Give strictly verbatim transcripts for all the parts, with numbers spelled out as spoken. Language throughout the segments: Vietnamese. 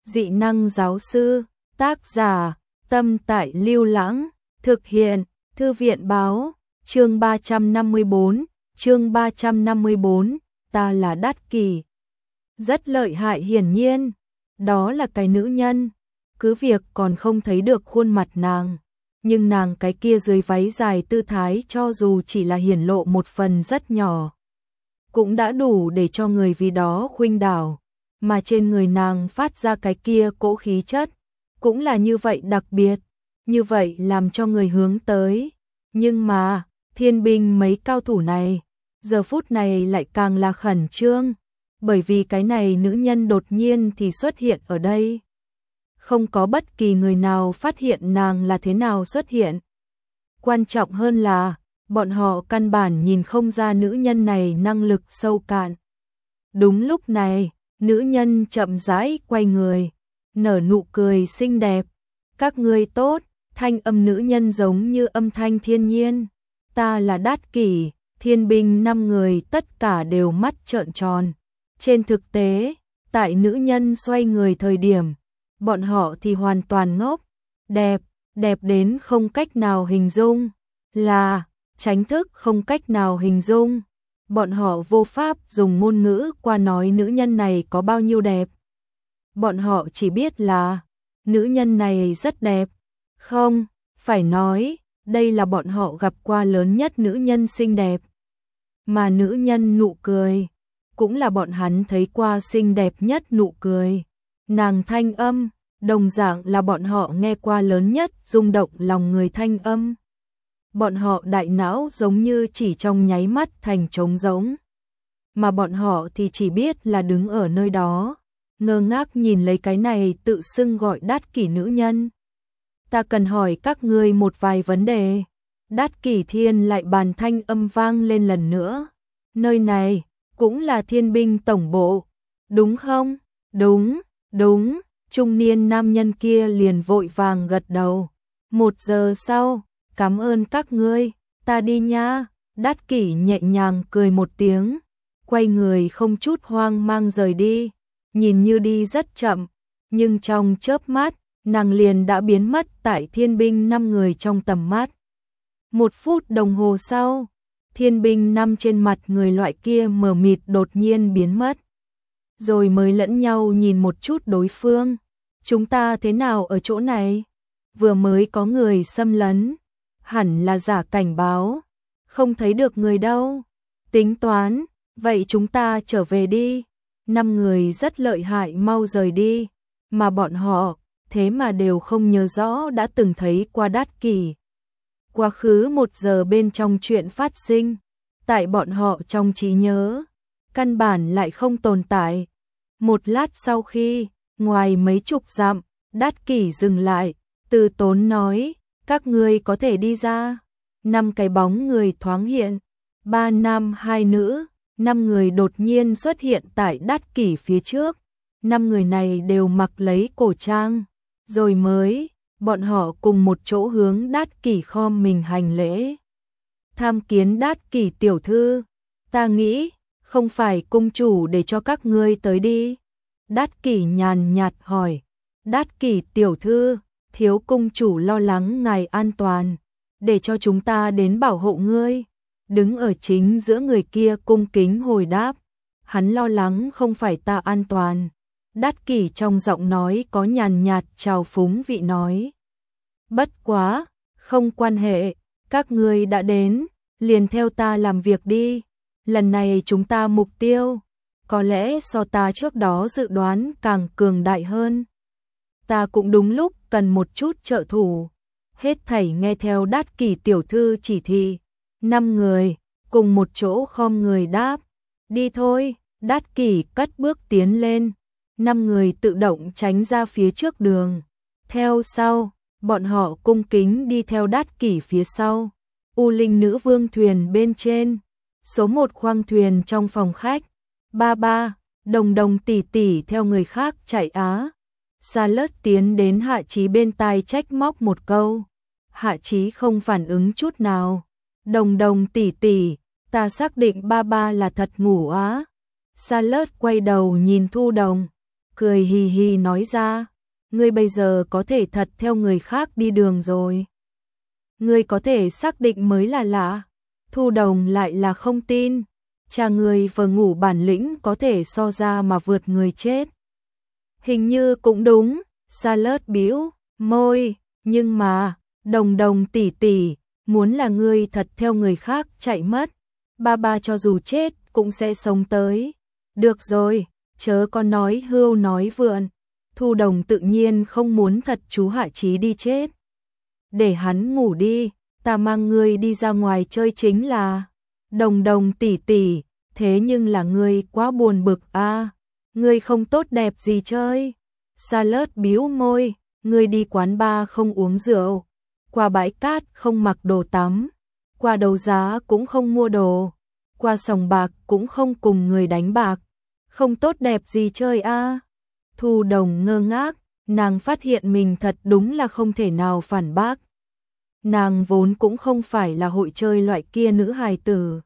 Dị năng giáo sư, tác giả, Tâm Tại Lưu Lãng, thực hiện, Thư viện báo, chương ba trăm năm mươi bốn, chương ba trăm năm mươi bốn, ta là Đát Kỷ. Rất lợi hại hiển nhiên, đó là cái nữ nhân, cứ việc còn không thấy được khuôn mặt nàng, nhưng nàng cái kia dưới váy dài tư thái cho dù chỉ là hiển lộ một phần rất nhỏ, cũng đã đủ để cho người vì đó khuynh đảo, mà trên người nàng phát ra cái kia cỗ khí chất, cũng là như vậy đặc biệt, như vậy làm cho người hướng tới. Nhưng mà, thiên binh mấy cao thủ này, giờ phút này lại càng là khẩn trương, bởi vì cái này nữ nhân đột nhiên thì xuất hiện ở đây. Không có bất kỳ người nào phát hiện nàng là thế nào xuất hiện. Quan trọng hơn là, bọn họ căn bản nhìn không ra nữ nhân này năng lực sâu cạn. Đúng lúc này, nữ nhân chậm rãi quay người, nở nụ cười xinh đẹp. Các ngươi tốt, thanh âm nữ nhân giống như âm thanh thiên nhiên. Ta là Đát Kỷ, thiên binh năm người tất cả đều mắt trợn tròn. Trên thực tế, tại nữ nhân xoay người thời điểm, bọn họ thì hoàn toàn ngốc, đẹp, đẹp đến không cách nào hình dung, là, tránh thức không cách nào hình dung. Bọn họ vô pháp dùng ngôn ngữ qua nói nữ nhân này có bao nhiêu đẹp. Bọn họ chỉ biết là, nữ nhân này rất đẹp. Không, phải nói, đây là bọn họ gặp qua lớn nhất nữ nhân xinh đẹp. Mà nữ nhân nụ cười, cũng là bọn hắn thấy qua xinh đẹp nhất nụ cười. Nàng thanh âm, đồng dạng là bọn họ nghe qua lớn nhất rung động lòng người thanh âm. Bọn họ đại não giống như chỉ trong nháy mắt thành trống rỗng. Mà bọn họ thì chỉ biết là đứng ở nơi đó, ngơ ngác nhìn lấy cái này tự xưng gọi Đát Kỷ nữ nhân. Ta cần hỏi các ngươi một vài vấn đề. Đát Kỷ Thiên lại bàn thanh âm vang lên lần nữa. Nơi này, cũng là thiên binh tổng bộ, đúng không? Đúng, đúng, trung niên nam nhân kia liền vội vàng gật đầu. Một giờ sau, cảm ơn các ngươi, ta đi nha. Đát Kỷ nhẹ nhàng cười một tiếng, quay người không chút hoang mang rời đi, nhìn như đi rất chậm, nhưng trong chớp mắt, nàng liền đã biến mất tại thiên binh năm người trong tầm mắt. Một phút đồng hồ sau, thiên binh năm trên mặt người loại kia mờ mịt đột nhiên biến mất. Rồi mới lẫn nhau nhìn một chút đối phương. Chúng ta thế nào ở chỗ này? Vừa mới có người xâm lấn. Hẳn là giả cảnh báo. Không thấy được người đâu. Tính toán, vậy chúng ta trở về đi. Năm người rất lợi hại mau rời đi. Mà bọn họ, thế mà đều không nhớ rõ đã từng thấy qua Đát Kỷ. Quá khứ một giờ bên trong chuyện phát sinh, tại bọn họ trong trí nhớ, căn bản lại không tồn tại. Một lát sau khi, ngoài mấy chục dặm, Đát Kỷ dừng lại, từ tốn nói, các ngươi có thể đi ra. Năm cái bóng người thoáng hiện, ba nam hai nữ, năm người đột nhiên xuất hiện tại Đát Kỷ phía trước. Năm người này đều mặc lấy cổ trang, rồi mới, bọn họ cùng một chỗ hướng Đát Kỷ khom mình hành lễ. Tham kiến Đát Kỷ tiểu thư, ta nghĩ, không phải cung chủ để cho các ngươi tới đi. Đát Kỷ nhàn nhạt hỏi, Đát Kỷ tiểu thư, thiếu cung chủ lo lắng ngài an toàn, để cho chúng ta đến bảo hộ ngươi. Đứng ở chính giữa người kia cung kính hồi đáp, hắn lo lắng không phải ta an toàn. Đát Kỷ trong giọng nói có nhàn nhạt trào phúng vị nói. Bất quá, không quan hệ, các ngươi đã đến, liền theo ta làm việc đi. Lần này chúng ta mục tiêu, có lẽ so ta trước đó dự đoán càng cường đại hơn. Ta cũng đúng lúc cần một chút trợ thủ. Hết thảy nghe theo Đát Kỷ tiểu thư chỉ thị. Năm người, cùng một chỗ khom người đáp. Đi thôi, Đát Kỷ cất bước tiến lên. Năm người tự động tránh ra phía trước đường. Theo sau, bọn họ cung kính đi theo Đát Kỷ phía sau. U Linh nữ vương thuyền bên trên. Số một khoang thuyền trong phòng khách. Ba ba, đồng đồng tỷ tỷ theo người khác chạy á. Sa Lất tiến đến Hạ Chí bên tai trách móc một câu. Hạ Chí không phản ứng chút nào. Đồng đồng tỷ tỷ, ta xác định ba ba là thật ngủ á. Sa Lất quay đầu nhìn Thu Đồng. cười hì hì nói ra, ngươi bây giờ có thể thật theo người khác đi đường rồi. Ngươi có thể xác định mới là lạ. Thu Đồng lại là không tin, cha ngươi vừa ngủ bản lĩnh có thể so ra mà vượt người chết. Hình như cũng đúng, Charlotte bĩu môi, nhưng mà, Đồng Đồng tỷ tỷ, muốn là ngươi thật theo người khác chạy mất, ba ba cho dù chết cũng sẽ sống tới. Được rồi, chớ có nói hưu nói vượn. Thu Đồng tự nhiên không muốn thật chú Hạ Chí đi chết. Để hắn ngủ đi, ta mang ngươi đi ra ngoài chơi chính là. Đồng Đồng tỷ tỷ, thế nhưng là ngươi quá buồn bực a, ngươi không tốt đẹp gì chơi. Charlotte bĩu môi, ngươi đi quán bar không uống rượu, qua bãi cát không mặc đồ tắm, qua đấu giá cũng không mua đồ, qua sòng bạc cũng không cùng người đánh bạc, không tốt đẹp gì chơi a. Thu Đồng ngơ ngác, nàng phát hiện mình thật đúng là không thể nào phản bác. Nàng vốn cũng không phải là hội chơi loại kia nữ hài tử.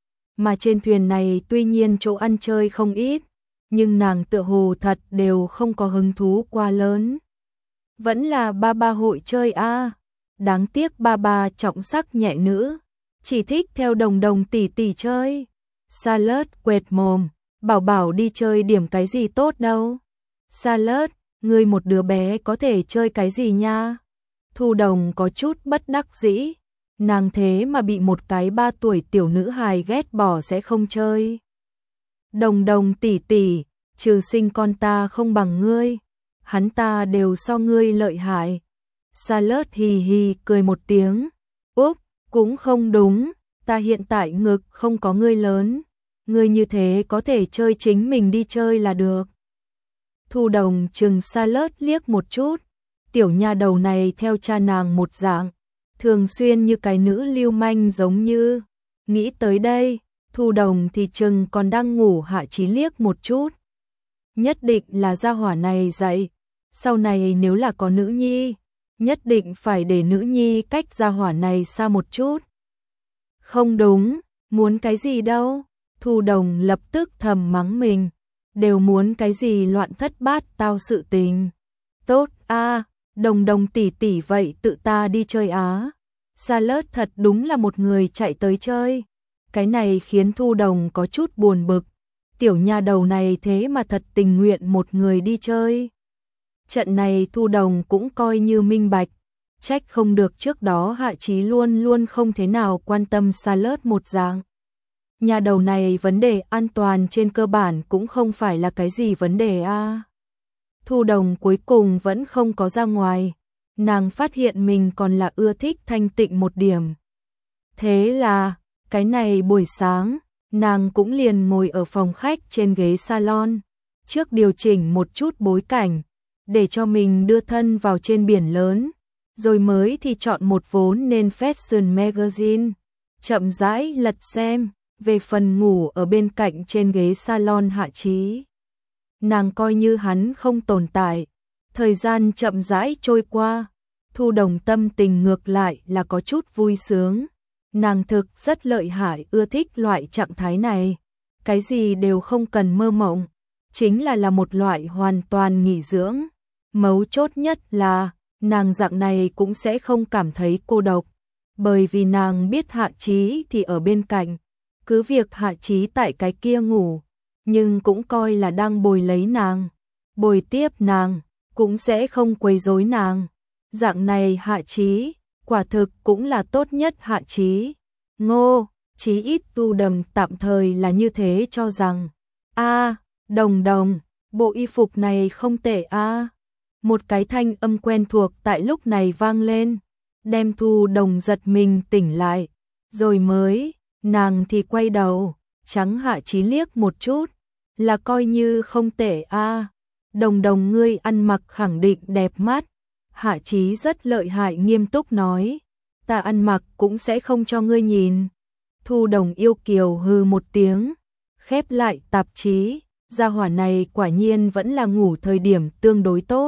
Mà trên thuyền này tuy nhiên chỗ ăn chơi không ít, nhưng nàng tựa hồ thật đều không có hứng thú quá lớn. Vẫn là ba ba hội chơi a. Đáng tiếc ba ba trọng sắc nhẹ nữ, chỉ thích theo Đồng Đồng tỷ tỷ chơi. Charlotte quệt mồm, bảo bảo đi chơi điểm cái gì tốt đâu. Charlotte, ngươi một đứa bé có thể chơi cái gì nha? Thu Đồng có chút bất đắc dĩ, nàng thế mà bị một cái ba tuổi tiểu nữ hài ghét bỏ sẽ không chơi. Đồng Đồng tỷ tỷ, trừ sinh con ta không bằng ngươi, hắn ta đều so ngươi lợi hại. Charlotte hì hì cười một tiếng, úp, cũng không đúng, ta hiện tại ngực không có ngươi lớn, ngươi như thế có thể chơi chính mình đi chơi là được. Thu Đồng chừng Charlotte liếc một chút, tiểu nha đầu này theo cha nàng một dạng, thường xuyên như cái nữ lưu manh giống như. Nghĩ tới đây, Thu Đồng thì chừng còn đang ngủ Hạ Chí liếc một chút. Nhất định là gia hỏa này dạy, sau này nếu là có nữ nhi, nhất định phải để nữ nhi cách gia hỏa này xa một chút. Không đúng, muốn cái gì đâu, Thu Đồng lập tức thầm mắng mình, đều muốn cái gì loạn thất bát tao sự tình. Tốt a, Đồng Đồng tỷ tỷ vậy tự ta đi chơi á. Charlotte thật đúng là một người chạy tới chơi. Cái này khiến Thu Đồng có chút buồn bực. Tiểu nha đầu này thế mà thật tình nguyện một người đi chơi. Trận này Thu Đồng cũng coi như minh bạch. Trách không được trước đó Hạ Chí luôn luôn không thế nào quan tâm Charlotte một dạng. Nhà đầu này vấn đề an toàn trên cơ bản cũng không phải là cái gì vấn đề a. Thu Đồng cuối cùng vẫn không có ra ngoài, nàng phát hiện mình còn là ưa thích thanh tịnh một điểm. Thế là, cái này buổi sáng, nàng cũng liền ngồi ở phòng khách trên ghế salon, trước điều chỉnh một chút bối cảnh, để cho mình đưa thân vào trên biển lớn, rồi mới thì chọn một vốn nên Fashion Magazine, chậm rãi lật xem. Về phần ngủ ở bên cạnh trên ghế salon Hạ Chí, nàng coi như hắn không tồn tại. Thời gian chậm rãi trôi qua, Thu Đồng tâm tình ngược lại là có chút vui sướng. Nàng thực rất lợi hại ưa thích loại trạng thái này, cái gì đều không cần mơ mộng, chính là là một loại hoàn toàn nghỉ dưỡng. Mấu chốt nhất là, nàng dạng này cũng sẽ không cảm thấy cô độc, bởi vì nàng biết Hạ Chí thì ở bên cạnh. Cứ việc Hạ Chí tại cái kia ngủ, nhưng cũng coi là đang bồi lấy nàng, bồi tiếp nàng, cũng sẽ không quấy rối nàng. Dạng này Hạ Chí, quả thực cũng là tốt nhất Hạ Chí. Ngô, chí ít Thu Đồng tạm thời là như thế cho rằng. A, Đồng Đồng, bộ y phục này không tệ a. Một cái thanh âm quen thuộc tại lúc này vang lên, đem Thu Đồng giật mình tỉnh lại, rồi mới, nàng thì quay đầu, trắng Hạ Chí liếc một chút, là coi như không tệ a. Đồng Đồng ngươi ăn mặc khẳng định đẹp mắt. Hạ Chí rất lợi hại nghiêm túc nói, ta ăn mặc cũng sẽ không cho ngươi nhìn. Thu Đồng yêu kiều hừ một tiếng, khép lại tạp chí, gia hỏa này quả nhiên vẫn là ngủ thời điểm tương đối tốt.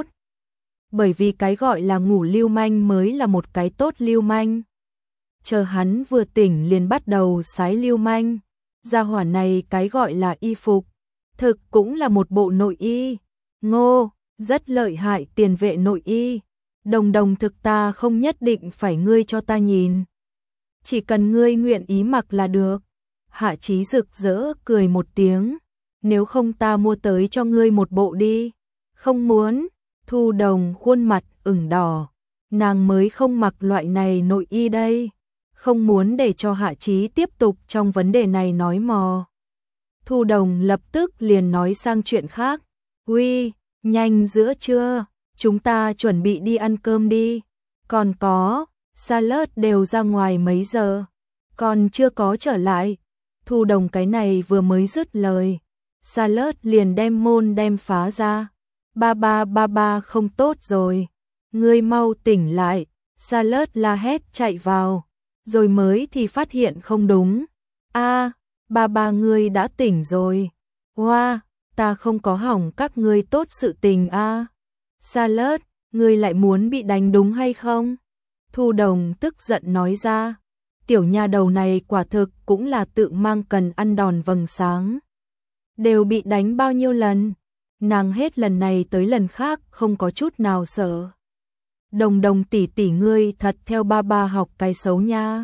Bởi vì cái gọi là ngủ lưu manh mới là một cái tốt lưu manh. Chờ hắn vừa tỉnh liền bắt đầu sái lưu manh. Gia hỏa này cái gọi là y phục, thực cũng là một bộ nội y. Ngô, rất lợi hại tiền vệ nội y. Đồng đồng thực ta không nhất định phải ngươi cho ta nhìn. Chỉ cần ngươi nguyện ý mặc là được. Hạ Chí rực rỡ cười một tiếng. Nếu không ta mua tới cho ngươi một bộ đi. Không muốn. Thu Đồng khuôn mặt ửng đỏ. Nàng mới không mặc loại này nội y đây. Không muốn để cho Hạ Chí tiếp tục trong vấn đề này nói mò. Thu Đồng lập tức liền nói sang chuyện khác. Uy, nhanh giữa trưa, chúng ta chuẩn bị đi ăn cơm đi. Còn có, Salad đều ra ngoài mấy giờ. Còn chưa có trở lại. Thu Đồng cái này vừa mới dứt lời. Salad liền đem môn đem phá ra. Ba ba ba ba không tốt rồi. Ngươi mau tỉnh lại. Salad la hét chạy vào. Rồi mới thì phát hiện không đúng. A, ba ba ngươi đã tỉnh rồi. Hoa, ta không có hỏng các ngươi tốt sự tình a. Salad, ngươi lại muốn bị đánh đúng hay không? Thu Đồng tức giận nói ra. Tiểu nha đầu này quả thực cũng là tự mang cần ăn đòn vầng sáng. Đều bị đánh bao nhiêu lần, nàng hết lần này tới lần khác không có chút nào sợ. Đồng Đồng tỷ tỷ ngươi thật theo ba ba học cái xấu nha.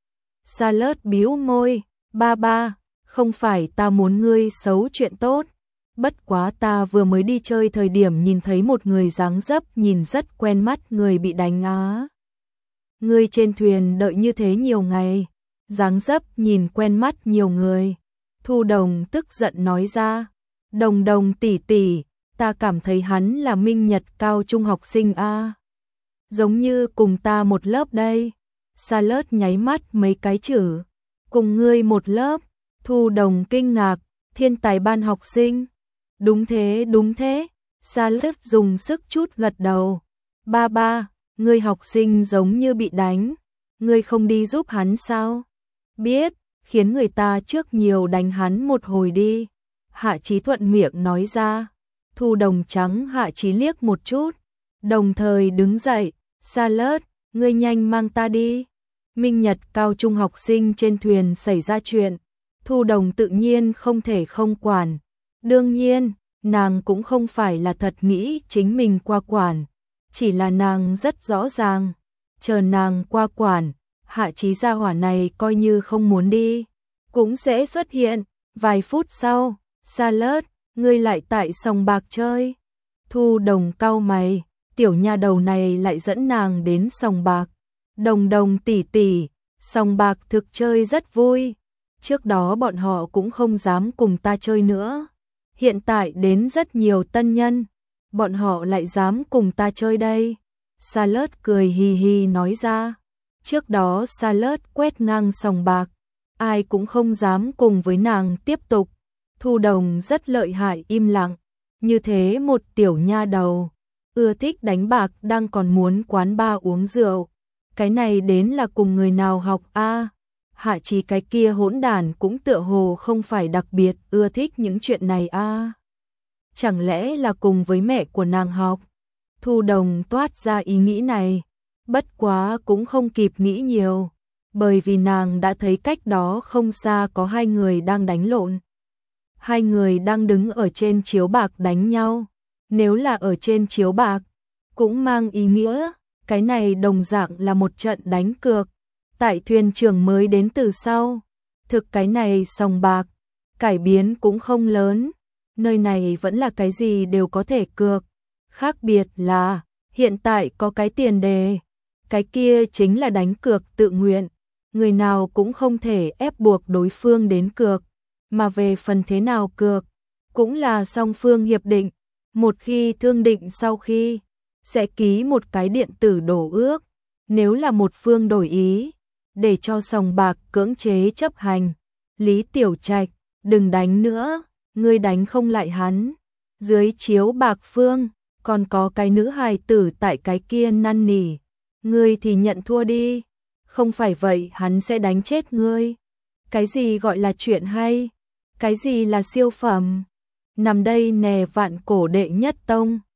Salad bĩu môi, ba ba, không phải ta muốn ngươi xấu chuyện tốt. Bất quá ta vừa mới đi chơi thời điểm nhìn thấy một người dáng dấp nhìn rất quen mắt người bị đánh á. Ngươi trên thuyền đợi như thế nhiều ngày, dáng dấp nhìn quen mắt nhiều người. Thu Đồng tức giận nói ra, Đồng Đồng tỷ tỷ, ta cảm thấy hắn là Minh Nhật cao trung học sinh a. Giống như cùng ta một lớp đây. Salad nháy mắt mấy cái chữ, cùng ngươi một lớp. Thu Đồng kinh ngạc, thiên tài ban học sinh. Đúng thế, đúng thế. Salad dùng sức chút gật đầu. Ba ba, ngươi học sinh giống như bị đánh. Ngươi không đi giúp hắn sao? Biết, khiến người ta trước nhiều đánh hắn một hồi đi. Hạ Chí thuận miệng nói ra. Thu Đồng trắng Hạ Chí liếc một chút. Đồng thời đứng dậy. Salad, ngươi nhanh mang ta đi. Minh Nhật cao trung học sinh trên thuyền xảy ra chuyện. Thu Đồng tự nhiên không thể không quản. Đương nhiên, nàng cũng không phải là thật nghĩ chính mình qua quản. Chỉ là nàng rất rõ ràng. Chờ nàng qua quản, Hạ Chí gia hỏa này coi như không muốn đi. Cũng sẽ xuất hiện. Vài phút sau, Salad, ngươi lại tại sòng bạc chơi. Thu Đồng cau mày. Tiểu nha đầu này lại dẫn nàng đến sòng bạc. Đồng Đồng tỷ tỷ, sòng bạc thực chơi rất vui. Trước đó bọn họ cũng không dám cùng ta chơi nữa. Hiện tại đến rất nhiều tân nhân, bọn họ lại dám cùng ta chơi đây. Salad cười hì hì nói ra. Trước đó Salad quét ngang sòng bạc, ai cũng không dám cùng với nàng tiếp tục. Thu Đồng rất lợi hại im lặng. Như thế một tiểu nha đầu ưa thích đánh bạc đang còn muốn quán bar uống rượu. Cái này đến là cùng người nào học a? Hạ Chí cái kia hỗn đản cũng tựa hồ không phải đặc biệt ưa thích những chuyện này a. Chẳng lẽ là cùng với mẹ của nàng học? Thu Đồng toát ra ý nghĩ này. Bất quá cũng không kịp nghĩ nhiều. Bởi vì nàng đã thấy cách đó không xa có hai người đang đánh lộn. Hai người đang đứng ở trên chiếu bạc đánh nhau. Nếu là ở trên chiếu bạc, cũng mang ý nghĩa, cái này đồng dạng là một trận đánh cược. Tại thuyền trưởng mới đến từ sau. Thực cái này sòng bạc, cải biến cũng không lớn. Nơi này vẫn là cái gì đều có thể cược. Khác biệt là, hiện tại có cái tiền đề. Cái kia chính là đánh cược tự nguyện. Người nào cũng không thể ép buộc đối phương đến cược. Mà về phần thế nào cược, cũng là song phương hiệp định. Một khi thương định sau khi, sẽ ký một cái điện tử đổ ước. Nếu là một phương đổi ý, để cho sòng bạc cưỡng chế chấp hành. Lý Tiểu Trạch, đừng đánh nữa, ngươi đánh không lại hắn. Dưới chiếu bạc phương, còn có cái nữ hài tử tại cái kia năn nỉ. Ngươi thì nhận thua đi, không phải vậy hắn sẽ đánh chết ngươi. Cái gì gọi là chuyện hay? Cái gì là siêu phẩm? Nằm đây nè vạn cổ đệ nhất tông.